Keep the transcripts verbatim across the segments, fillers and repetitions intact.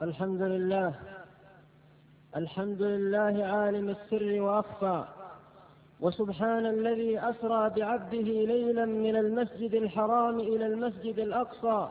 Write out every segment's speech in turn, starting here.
الحمد لله الحمد لله عالم السر وأخفى، وسبحان الذي أسرى بعبده ليلا من المسجد الحرام إلى المسجد الأقصى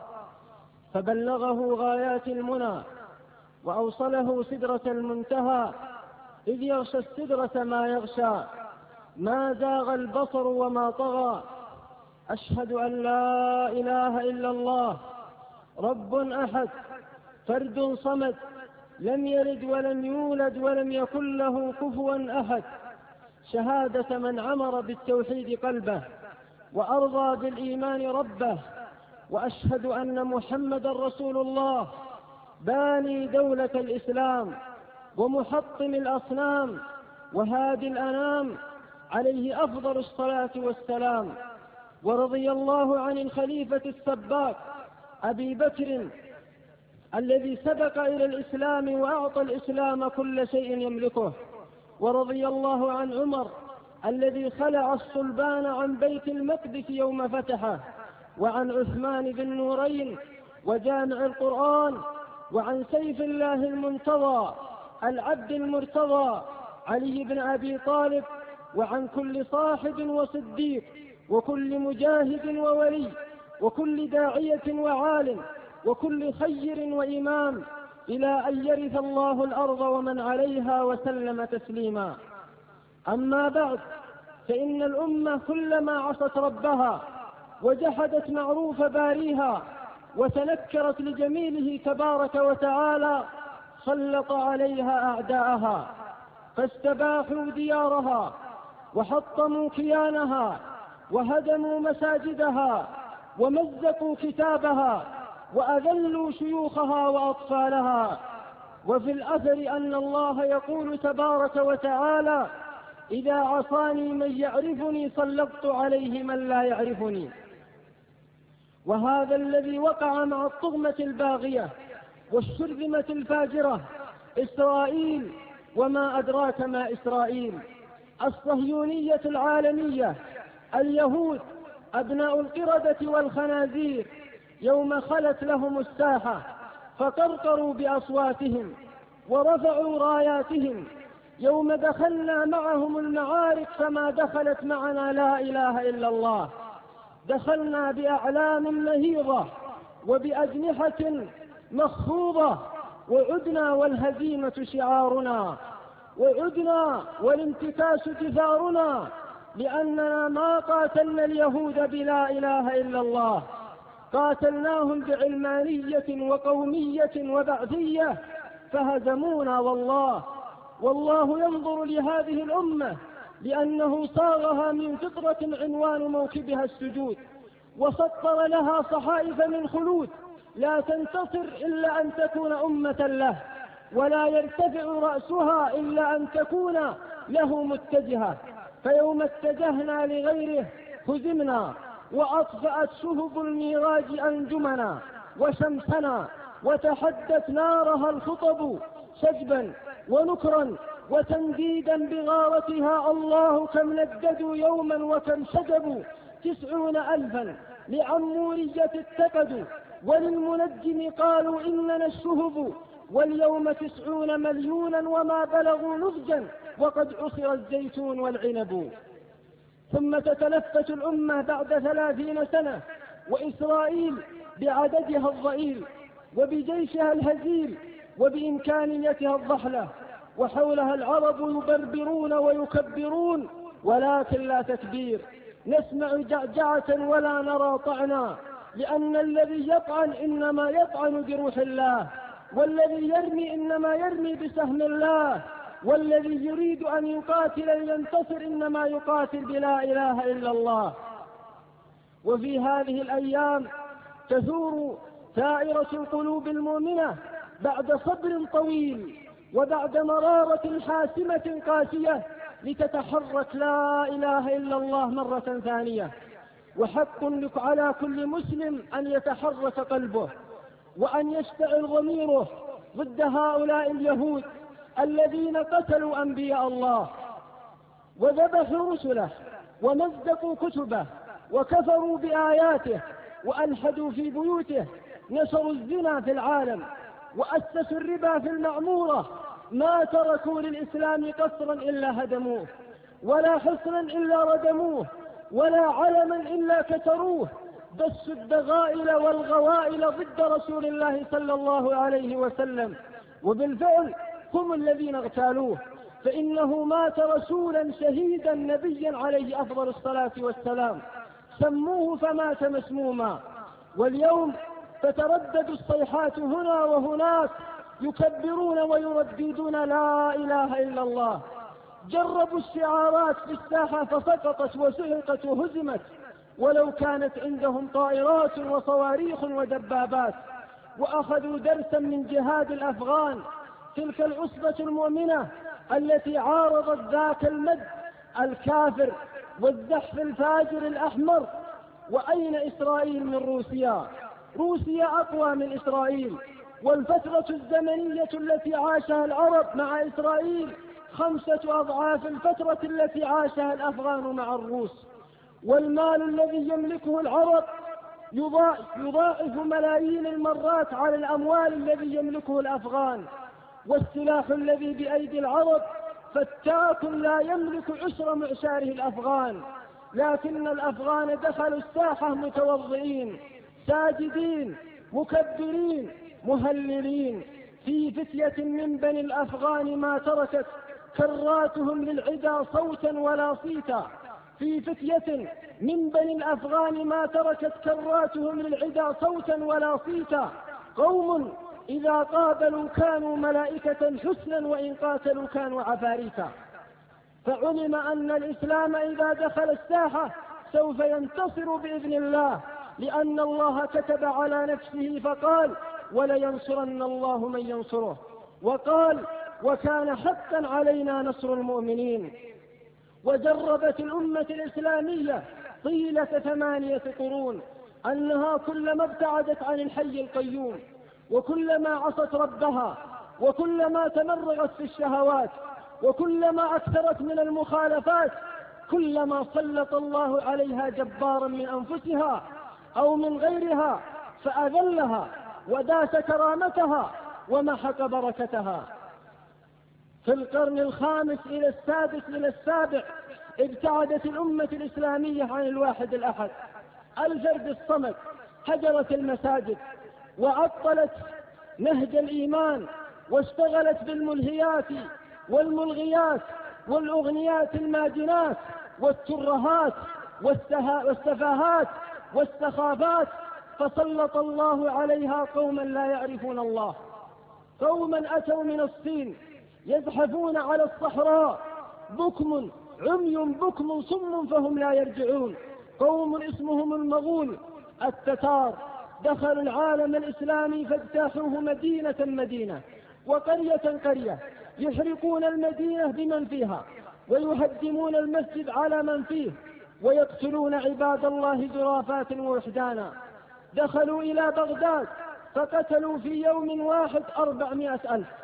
فبلغه غايات المنى وأوصله سدرة المنتهى، إذ يغشى السدرة ما يغشى، ما زاغ البصر وما طغى. أشهد أن لا إله إلا الله، رب أحد فرد صمد، لم يلد ولم يولد ولم يكن له كفوا أحد، شهادة من عمر بالتوحيد قلبه وأرضى بالإيمان ربه. وأشهد أن محمدا رسول الله، باني دولة الإسلام ومحطم الأصنام وهادي الأنام، عليه أفضل الصلاة والسلام. ورضي الله عن الخليفة السباق أبي بكر الذي سبق إلى الإسلام وأعطى الإسلام كل شيء يملكه. ورضي الله عن عمر الذي خلع الصلبان عن بيت المقدس يوم فتحه، وعن عثمان ذي النورين وجامع القرآن، وعن سيف الله المنتظى العبد المرتضى علي بن أبي طالب، وعن كل صاحب وصديق وكل مجاهد وولي وكل داعية وعالم وكل خير وإمام، إلى أن يرث الله الأرض ومن عليها وسلم تسليما. أما بعد، فإن الأمة كلما عصت ربها وجحدت معروف باريها وتنكرت لجميله تبارك وتعالى سلط عليها أعداءها، فاستباحوا ديارها وحطموا كيانها وهدموا مساجدها ومزقوا كتابها وأذلوا شيوخها وأطفالها. وفي الأثر أن الله يقول تبارك وتعالى: إذا عصاني من يعرفني سلطت عليه من لا يعرفني. وهذا الذي وقع مع الطغمة الباغية والشرذمة الفاجرة إسرائيل، وما أدراك ما إسرائيل، الصهيونية العالمية، اليهود أبناء القردة والخنازير، يوم خلت لهم الساحة فقرقروا بأصواتهم ورفعوا راياتهم، يوم دخلنا معهم المعارك فما دخلت معنا لا إله إلا الله، دخلنا بأعلام مهيضة وبأجنحة مخفوضة، وعدنا والهزيمة شعارنا، وعدنا والانتكاس دثارنا، لأننا ما قاتلنا اليهود بلا إله إلا الله، قاتلناهم بعلمانية وقومية وبعثية فهزمونا. والله والله ينظر لهذه الأمة لأنه صاغها من فطرة عنوان موكبها السجود، وسطر لها صحائف من خلود لا تنتصر إلا أن تكون أمة له، ولا يرتفع رأسها إلا أن تكون له متجهة. فيوم اتجهنا لغيره هزمنا، وأطفأت شهب الميراج أنجمنا وشمسنا، وتحدت نارها الخطب شجبا ونكرا وتنديدا بغارتها. الله كم نددوا يوما وكم شجبوا، تسعون ألفا لعمورية اتقدوا، وللمنجم قالوا إننا الشهب، واليوم تسعون مليونا وما بلغوا نضجا، وقد عصر الزيتون والعنب. ثم تتلفت الأمة بعد ثلاثين سنة، وإسرائيل بعددها الضئيل وبجيشها الهزيل وبإمكانيتها الضحلة، وحولها العرب يبربرون ويكبرون ولكن لا تكبير، نسمع جعجعة ولا نرى طعنا، لأن الذي يطعن إنما يطعن بروح الله، والذي يرمي إنما يرمي بسهم الله، والذي يريد أن يقاتل لينتصر إنما يقاتل بلا إله إلا الله. وفي هذه الأيام تثور ثائرة القلوب المؤمنة بعد صبر طويل وبعد مرارة حاسمة قاسية لتتحرك لا إله إلا الله مرة ثانية. وحق لك على كل مسلم أن يتحرك قلبه وأن يشتعل ضميره ضد هؤلاء اليهود الذين قتلوا أنبياء الله وذبحوا رسله ومزقوا كتبه وكفروا بآياته وألحدوا في بيوته، نشروا الزنا في العالم، وأسسوا الربا في المعمورة ما تركوا للإسلام قصرا إلا هدموه، ولا حصنا إلا ردموه، ولا علما إلا كسروه، دسوا الدغائل والغوائل ضد رسول الله صلى الله عليه وسلم، وبالفعل هم الذين اغتالوه، فإنه مات رسولا شهيدا نبيا عليه أفضل الصلاة والسلام، سموه فمات مسموما. واليوم تتردد الصيحات هنا وهناك، يكبرون ويرددون لا إله إلا الله. جربوا الشعارات في الساحة فسقطت وسحقت وهزمت، ولو كانت عندهم طائرات وصواريخ ودبابات. وأخذوا درسا من جهاد الأفغان، تلك العصبة المؤمنة التي عارضت ذاك المد الكافر والزحف الفاجر الأحمر. وأين إسرائيل من روسيا؟ روسيا أقوى من إسرائيل، والفترة الزمنية التي عاشها العرب مع إسرائيل خمسة أضعاف الفترة التي عاشها الأفغان مع الروس. والمال الذي يملكه العرب يضاعف ملايين المرات على الأموال الذي يملكه الأفغان. والسلاح الذي بأيدي العرب فتاك لا يملك عشر معشاره الأفغان، لكن الأفغان دخلوا الساحة متوضئين ساجدين مكبرين مهللين. في فتية من بني الأفغان ما تركت كراتهم للعدا صوتا ولا صيتا، في فتية من بني الأفغان ما تركت كراتهم للعدا صوتا ولا صيتا. قوم إذا قابلوا كانوا ملائكة حسنا، وإن قاتلوا كانوا عفاريتا. فعلم أن الإسلام إذا دخل الساحة سوف ينتصر بإذن الله، لأن الله كتب على نفسه فقال ولينصرن الله من ينصره، وقال وكان حقا علينا نصر المؤمنين. وجربت الأمة الإسلامية طيلة ثمانية قرون أنها كلما ابتعدت عن الحي القيوم، وكلما عصت ربها، وكلما تمرغت في الشهوات، وكلما أكثرت من المخالفات، كلما سلط الله عليها جبارا من أنفسها أو من غيرها فأذلها وداس كرامتها ومحق بركتها. في القرن الخامس إلى السادس إلى السابع ابتعدت الأمة الإسلامية عن الواحد الأحد الفرد الصمد، هجرت المساجد وعطلت نهج الإيمان، واشتغلت بالملهيات والملغيات والأغنيات الماجنات والترهات والسفاهات والسخافات، فسلط الله عليها قوما لا يعرفون الله، قوما أتوا من الصين يزحفون على الصحراء بكم عمي بكم صم فهم لا يرجعون، قوم اسمهم المغول التتار، دخلوا العالم الإسلامي فاجتاحوه مدينة مدينة وقرية قرية، يحرقون المدينة بمن فيها، ويهدمون المسجد على من فيه، ويقتلون عباد الله جرافات ووحدانا. دخلوا إلى بغداد فقتلوا في يوم واحد أربعمائة ألف،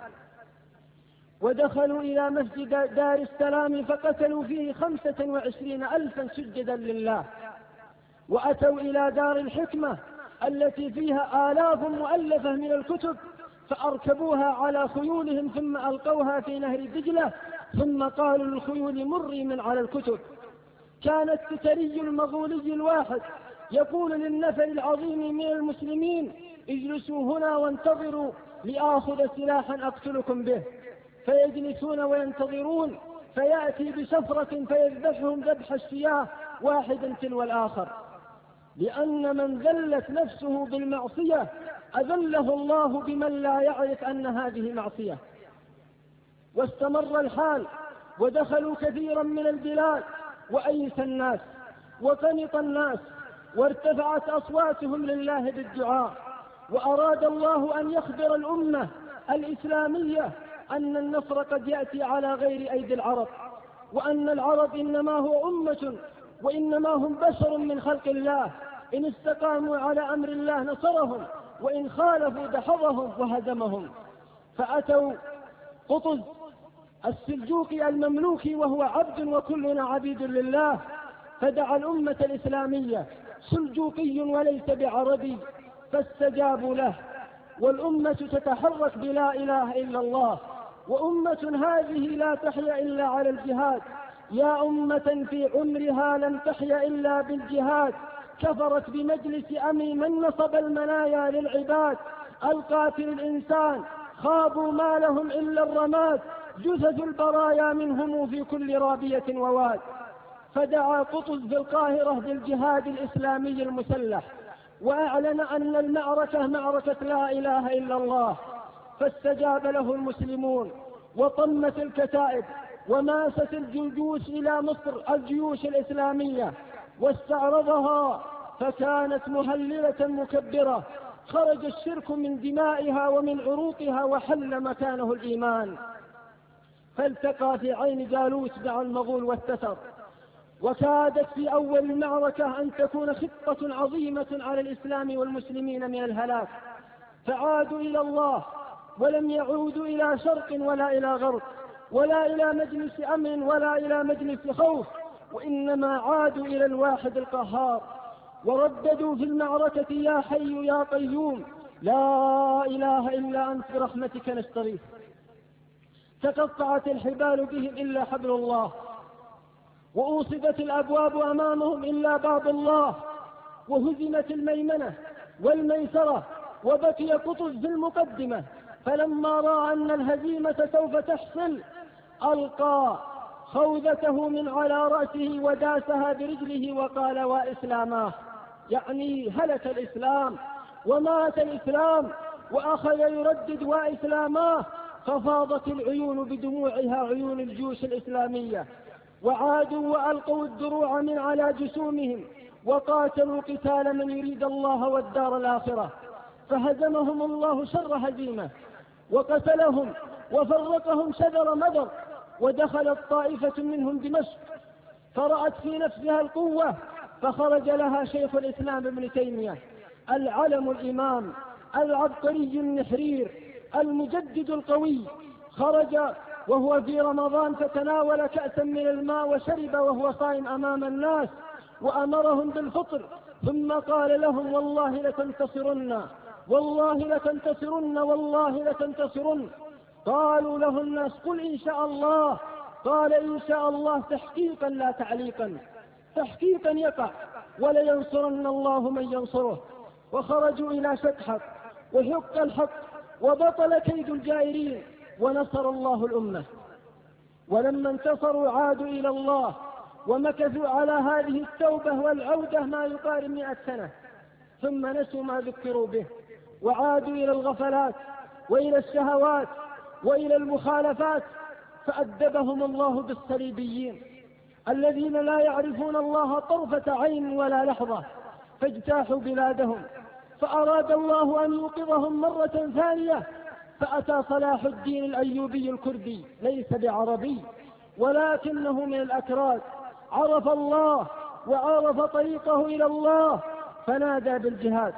ودخلوا إلى مسجد دار السلام فقتلوا فيه خمسة وعشرين ألفا سجدا لله، وأتوا إلى دار الحكمة التي فيها آلاف مؤلفة من الكتب فأركبوها على خيولهم ثم ألقوها في نهر دجلة، ثم قالوا للخيول مري من على الكتب. كان التتري المغولي الواحد يقول للنفر العظيم من المسلمين اجلسوا هنا وانتظروا لآخذ سلاحا أقتلكم به، فيجلسون وينتظرون، فيأتي بشفرة فيذبحهم ذبح الشياه واحدا تلو الآخر، لأن من ذلت نفسه بالمعصية أذله الله بمن لا يعرف أن هذه معصية. واستمر الحال ودخلوا كثيرا من البلاد وأيس الناس وقنط الناس وارتفعت أصواتهم لله بالدعاء، وأراد الله أن يخبر الأمة الإسلامية أن النصر قد يأتي على غير أيدي العرب، وأن العرب إنما هو أمة وإنما هم بشر من خلق الله، إن استقاموا على أمر الله نصرهم، وإن خالفوا دحضهم وهزمهم. فأتوا قطز السلجوقي المملوكي وهو عبد وكلنا عبيد لله، فدعا الأمة الإسلامية سلجوقي وليس بعربي، فاستجابوا له والأمة تتحرك بلا إله إلا الله، وأمة هذه لا تحيا إلا على الجهاد. يا أمة في عمرها لم تحيا إلا بالجهاد، كفرت بمجلس أمر من نصب المنايا للعباد. القاتل الإنسان خابوا ما لهم إلا الرماد، جثث البرايا منهم في كل رابية وواد. فدعا قطز في القاهرة بالجهاد الإسلامي المسلح، وأعلن أن المعركة معركة لا إله إلا الله، فاستجاب له المسلمون وطمت الكتائب وماست الجيوش إلى مصر الجيوش الإسلامية واستعرضها، فكانت مهللة مكبرة، خرج الشرك من دمائها ومن عروقها وحل مكانه الإيمان. فالتقى في عين جالوت مع المغول والتتر، وكادت في أول المعركة أن تكون خطة عظيمة على الإسلام والمسلمين من الهلاك، فعادوا إلى الله ولم يعودوا إلى شرق ولا إلى غرب ولا إلى مجلس أمن ولا إلى مجلس خوف، وإنما عادوا إلى الواحد القهار، ورددوا في المعركة يا حي يا قيوم لا إله إلا أنت برحمتك نستغيث. تقطعت الحبال بهم إلا حبل الله، وأوصدت الأبواب أمامهم إلا باب الله، وهزمت الميمنة والميسرة، وبقي قطز في المقدمة. فلما رأى أن الهزيمة سوف تحصل ألقى خوذته من على رأسه وداسها برجله وقال وإسلاماه، يعني هلك الإسلام ومات الإسلام، وأخذ يردد وإسلاماه، ففاضت العيون بدموعها عيون الجيوش الإسلامية، وعادوا وألقوا الدروع من على جسومهم وقاتلوا قتال من يريد الله والدار الآخرة، فهزمهم الله شر هزيمة وقتلهم وفرقهم شذر مذر. ودخلت طائفة منهم دمشق فرأت في نفسها القوة، فخرج لها شيخ الإسلام ابن تيمية العلم الإمام العبقري النحرير المجدد القوي، خرج وهو في رمضان فتناول كأسا من الماء وشرب وهو صائم أمام الناس، وأمرهم بالفطر، ثم قال لهم والله لتنتصرن والله لتنتصرن والله لتنتصرن. قالوا له الناس قل إن شاء الله، قال إن شاء الله تحقيقا لا تعليقا، تحقيقا يقع ولينصرن الله من ينصره. وخرجوا إلى شدحق وحق الحق وبطل كيد الجائرين ونصر الله الأمة. ولما انتصروا عادوا إلى الله ومكثوا على هذه التوبة والعودة ما يقارب مئة سنة، ثم نسوا ما ذكروا به وعادوا إلى الغفلات وإلى الشهوات وإلى المخالفات، فأدبهم الله بالصليبيين الذين لا يعرفون الله طرفة عين ولا لحظة، فاجتاحوا بلادهم، فأراد الله أن يوقظهم مرة ثانية، فأتى صلاح الدين الأيوبي الكردي ليس بعربي ولكنه من الأكراد، عرف الله وعرف طريقه إلى الله، فنادى بالجهاد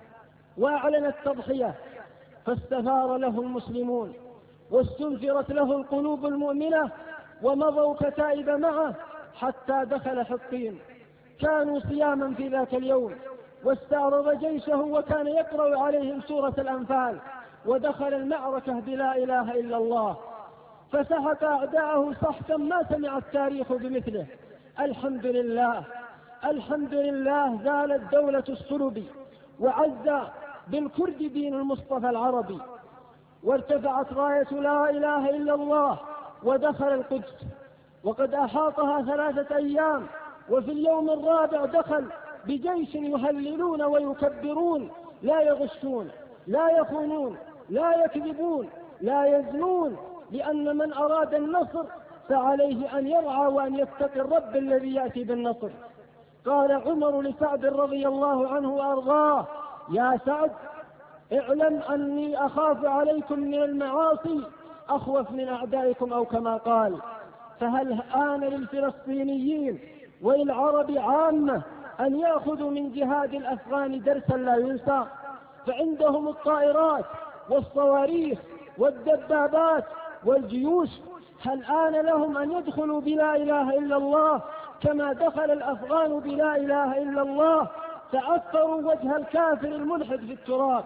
وأعلن التضحية، فاستثار له المسلمون واستنفرت له القلوب المؤمنة، ومضوا كتائب معه حتى دخل حطين. كانوا صياما في ذاك اليوم، واستعرض جيشه وكان يقرأ عليهم سورة الأنفال، ودخل المعركة بلا إله إلا الله، فسحق أعداءه سحقا ما سمع التاريخ بمثله. الحمد لله الحمد لله زالت دولة الصلب، وعز بالكرد دين المصطفى العربي، وارتفعت راية لا إله إلا الله، ودخل القدس وقد أحاطها ثلاثة أيام، وفي اليوم الرابع دخل بجيش يهللون ويكبرون، لا يغشون لا يخونون لا يكذبون لا يزنون، لأن من أراد النصر فعليه أن يرعى وأن يتقي الرب الذي يأتي بالنصر. قال عمر لسعد رضي الله عنه وأرضاه يا سعد اعلم أني أخاف عليكم من المعاصي أخوف من أعدائكم، أو كما قال. فهل آن للفلسطينيين وللعرب عامة أن يأخذوا من جهاد الأفغان درسا لا ينسى؟ فعندهم الطائرات والصواريخ والدبابات والجيوش، هل آن لهم أن يدخلوا بلا إله إلا الله كما دخل الأفغان بلا إله إلا الله؟ تعثروا وجه الكافر الملحد في التراب،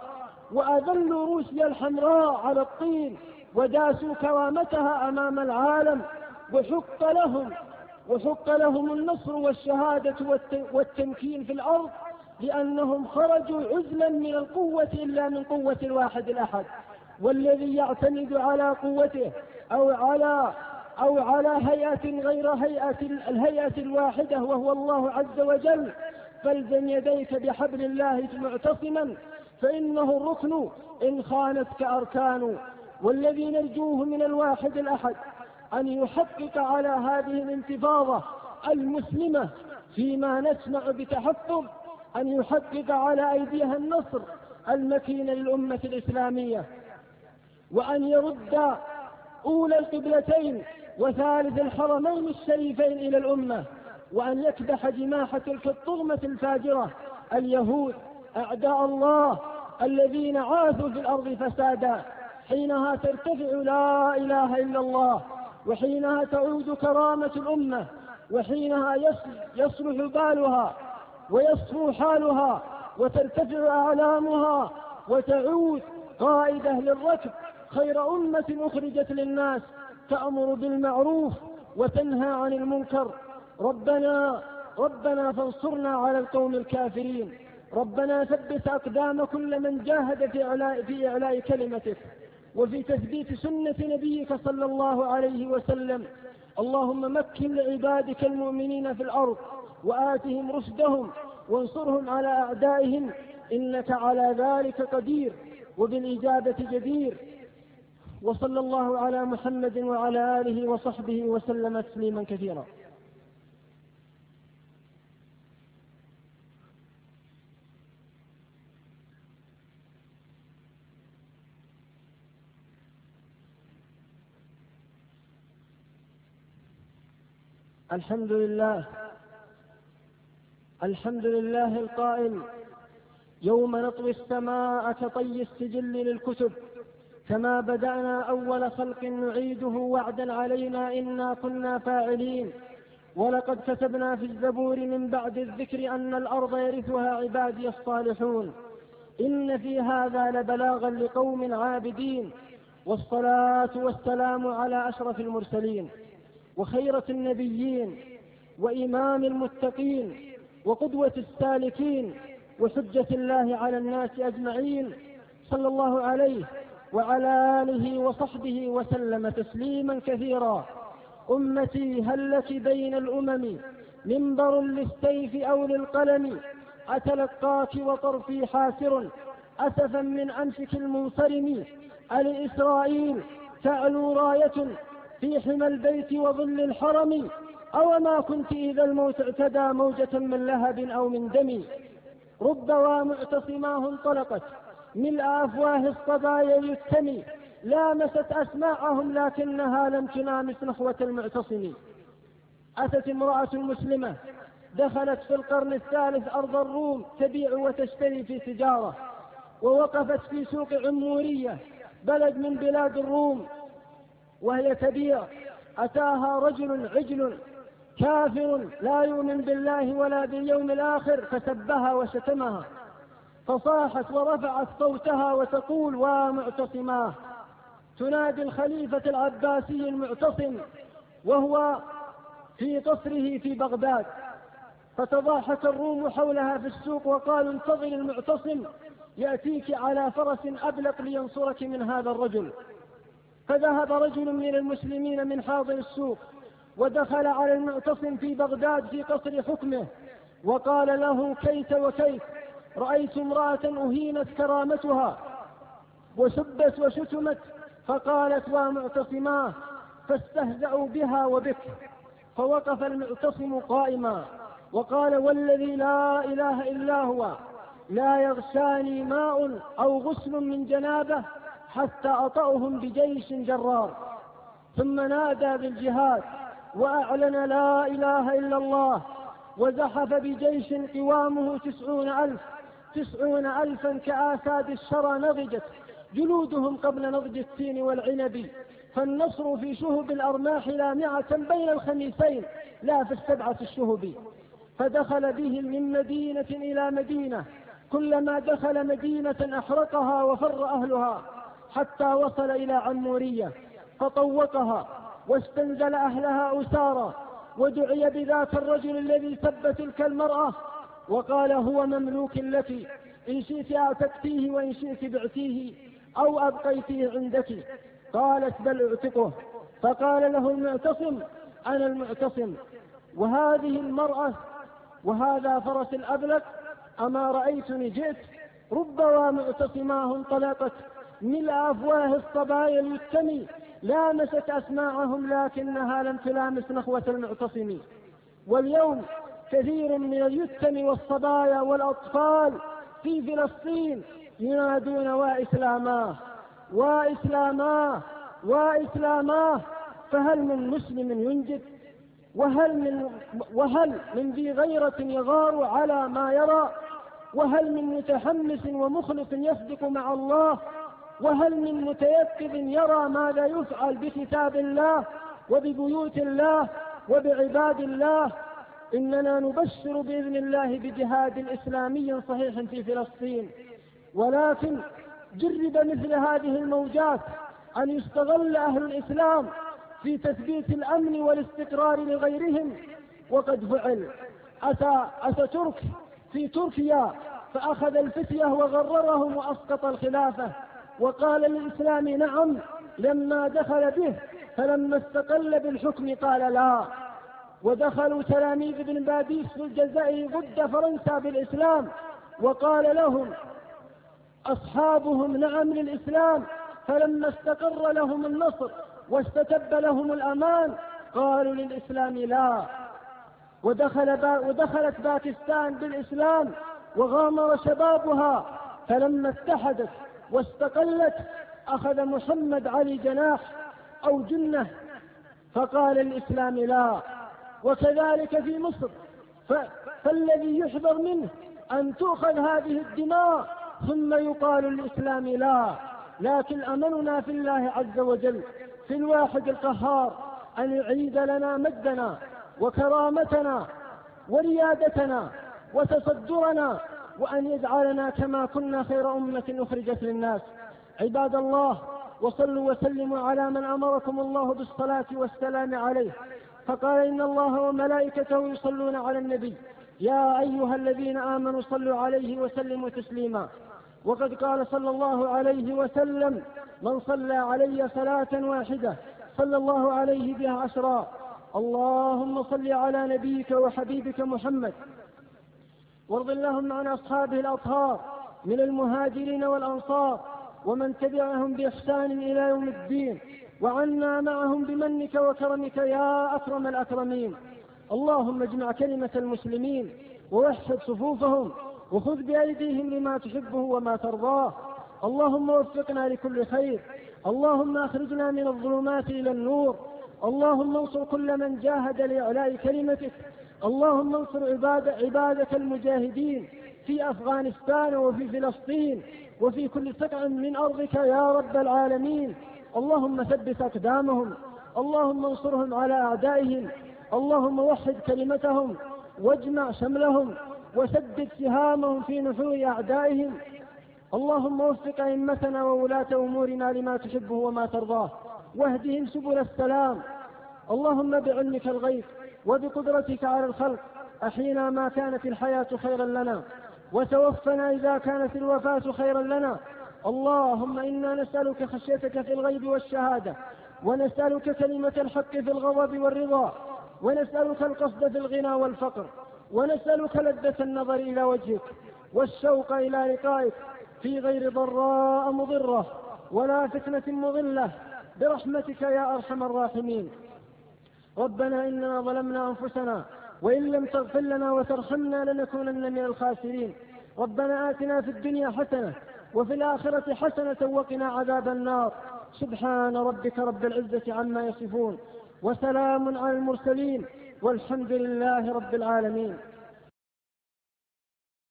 وأذلوا روسيا الحمراء على الطين وداسوا كرامتها أمام العالم، وحق لهم وحق لهم النصر والشهادة والتمكين في الأرض، لأنهم خرجوا عزلا من القوة إلا من قوة الواحد الأحد. والذي يعتمد على قوته أو على أو على هيئة غير هيئة الهيئة الواحدة وهو الله عز وجل، فالزم يديك بحبل الله معتصما، فإنه الركن إن خانتك أركان. والذي نرجوه من الواحد الأحد أن يحقق على هذه الانتفاضة المسلمة فيما نسمع بتحفظ، أن يحقق على أيديها النصر المكين للأمة الإسلامية، وأن يرد أولى القبلتين وثالث الحرمين الشريفين إلى الأمة، وأن يكبح جماح تلك الطغمة الفاجرة اليهود أعداء الله الذين عاثوا في الأرض فسادا. حينها ترتفع لا إله إلا الله، وحينها تعود كرامة الأمة، وحينها يصلح بالها ويصفو حالها وترتفع أعلامها وتعود قائدة للركب خير أمة أخرجت للناس، تأمر بالمعروف وتنهى عن المنكر. ربنا ربنا فانصرنا على القوم الكافرين. ربنا ثبت أقدام كل من جاهد في إعلاء, في إعلاء كلمتك وفي تثبيت سنة نبيك صلى الله عليه وسلم. اللهم مكن لعبادك المؤمنين في الأرض وآتهم رشدهم وانصرهم على أعدائهم، إنك على ذلك قدير وبالإجابة جدير. وصلى الله على محمد وعلى آله وصحبه وسلم تسليما كثيرا. الحمد لله الحمد لله القائل: يوم نطوي السماء كطي السجل للكتب، كما بدأنا أول خلق نعيده وعدا علينا إنا كنا فاعلين. ولقد كتبنا في الزبور من بعد الذكر أن الأرض يرثها عبادي الصالحون، إن في هذا لبلاغا لقوم عابدين. والصلاة والسلام على أشرف المرسلين وخيرة النبيين وإمام المتقين وقدوة السالكين وحجة الله على الناس أجمعين، صلى الله عليه وعلى آله وصحبه وسلم تسليما كثيرا. أمتي هل لك بين الأمم منبر للسيف أو للقلم، أتلقاك وطرفي حاسر أسفا من أنفك المنصرم. ألإسرائيل تعلو راية في حمى البيت وظل الحرم، أو ما كنت إذا الموت اعتدى موجة من لهب أو من دم. رب ومعتصماه انطلقت ملء أفواه الصبايا يتمي، لامست أسماعهم لكنها لم تلامس نحوة المعتصم. أتت امرأة مسلمة دخلت في القرن الثالث أرض الروم تبيع وتشتري في تجارة، ووقفت في سوق عمورية بلد من بلاد الروم وهي تبيع. أتاها رجل عجل كافر لا يؤمن بالله ولا باليوم الآخر، فسبها وشتمها، فصاحت ورفعت صوتها وتقول: ومعتصماه، تنادي الخليفة العباسي المعتصم وهو في قصره في بغداد. فتضاحك الروم حولها في السوق وقالوا: انتظر المعتصم يأتيك على فرس أبلق لينصرك من هذا الرجل. فذهب رجل من المسلمين من حاضر السوق ودخل على المعتصم في بغداد في قصر حكمه وقال له: كيت وكيت، رأيت امرأة أهينت كرامتها وسبت وشتمت، فقالت: ومعتصماه، فاستهزأوا بها وبك. فوقف المعتصم قائما وقال: والذي لا إله إلا هو لا يغشاني ماء أو غسل من جنابه حتى أطأهم بجيش جرار. ثم نادى بالجهاد وأعلن لا إله إلا الله، وزحف بجيش قوامه تسعون ألف تسعون ألفا كآساد الشرى نضجت جلودهم قبل نضج التين والعنب. فالنصر في شهب الأرماح لامعة بين الخميسين لا في السبعة الشهب. فدخل بهم من مدينة إلى مدينة كلما دخل مدينة أحرقها وفر أهلها، حتى وصل إلى عمورية فطوقها واستنزل أهلها أسارا، ودعي بذاك الرجل الذي سب تلك المرأة وقال: هو مملوك لك، إن شئت أعتقتيه وإن شئت بعتيه أو أبقيتيه عندك. قالت: بل اعتقه. فقال له المعتصم: أنا المعتصم. وهذه المرأة وهذا فرس الأبلق، أما رأيتني جئت؟ ربما معتصماه انطلقت ملء أفواه الصبايا اليتم، لامست أسماعهم لكنها لم تلامس نخوة المعتصم. واليوم كثير من اليتم والصبايا والأطفال في فلسطين ينادون: وإسلاماه وإسلاماه وإسلاماه. فهل من مسلم ينجد؟ وهل من, وهل من ذي غيرة يغار على ما يرى؟ وهل من متحمس ومخلص يصدق مع الله؟ وهل من متيقظ يرى ماذا يفعل بكتاب الله وببيوت الله وبعباد الله؟ إننا نبشر بإذن الله بجهاد إسلامي صحيح في فلسطين، ولكن جرب مثل هذه الموجات أن يستغل أهل الإسلام في تثبيت الأمن والاستقرار لغيرهم، وقد فعل. أتى, أتى ترك في تركيا فأخذ الفتية وغررهم وأسقط الخلافة، وقال للإسلام نعم لما دخل به، فلما استقل بالحكم قال لا. ودخلوا تلاميذ ابن باديس في الجزائر ضد فرنسا بالإسلام، وقال لهم أصحابهم نعم للإسلام، فلما استقر لهم النصر واستتب لهم الأمان قالوا للإسلام لا. ودخل با ودخلت باكستان بالإسلام وغامر شبابها، فلما اتحدت واستقلت أخذ محمد علي جناح أو جنة فقال للإسلام لا. وكذلك في مصر، فالذي يحذر منه أن تؤخذ هذه الدماء ثم يقال للإسلام لا. لكن أملنا في الله عز وجل في الواحد القهار أن يعيد لنا مجدنا وكرامتنا وريادتنا وتصدرنا، وأن يجعلنا كما كنا خير أمة أخرجت للناس. عباد الله، وصلوا وسلموا على من أمركم الله بالصلاة والسلام عليه، فقال: إن الله وملائكته يصلون على النبي يا أيها الذين آمنوا صلوا عليه وسلموا تسليما. وقد قال صلى الله عليه وسلم: من صلى علي صلاة واحدة صلى الله عليه بها عشرا. اللهم صل على نبيك وحبيبك محمد، وارض اللهم عن أصحابه الأطهار من المهاجرين والأنصار ومن تبعهم بإحسان إلى يوم الدين، وعنا معهم بمنك وكرمك يا أكرم الأكرمين. اللهم اجمع كلمة المسلمين ووحد صفوفهم، وخذ بأيديهم لما تحبه وما ترضاه. اللهم وفقنا لكل خير. اللهم أخرجنا من الظلمات إلى النور. اللهم انصر كل من جاهد لإعلاء كلمتك. اللهم انصر عباد عبادك المجاهدين في أفغانستان وفي فلسطين وفي كل سقع من أرضك يا رب العالمين. اللهم ثبت أقدامهم. اللهم انصرهم على أعدائهم. اللهم وحد كلمتهم واجمع شملهم وسدد سهامهم في نحور أعدائهم. اللهم وفق أئمتنا وولاة أمورنا لما تحبه وما ترضاه، واهدهم سبل السلام. اللهم بعلمك الغيب وبقدرتك على الخلق أحينا ما كانت الحياة خيرا لنا، وتوفنا إذا كانت الوفاة خيرا لنا. اللهم إنا نسألك خشيتك في الغيب والشهادة، ونسألك كلمة الحق في الغضب والرضا، ونسألك القصد في الغنى والفقر، ونسألك لذة النظر إلى وجهك والشوق إلى لقائك في غير ضراء مضرة ولا فتنة مضلة، برحمتك يا أرحم الراحمين. ربنا إننا ظلمنا أنفسنا، وإن لم تغفر لنا وترحمنا لنكونن من الخاسرين. ربنا آتنا في الدنيا حسنة وفي الآخرة حسنة وقنا عذاب النار. سبحان ربك رب العزة عما يصفون، وسلام على المرسلين، والحمد لله رب العالمين.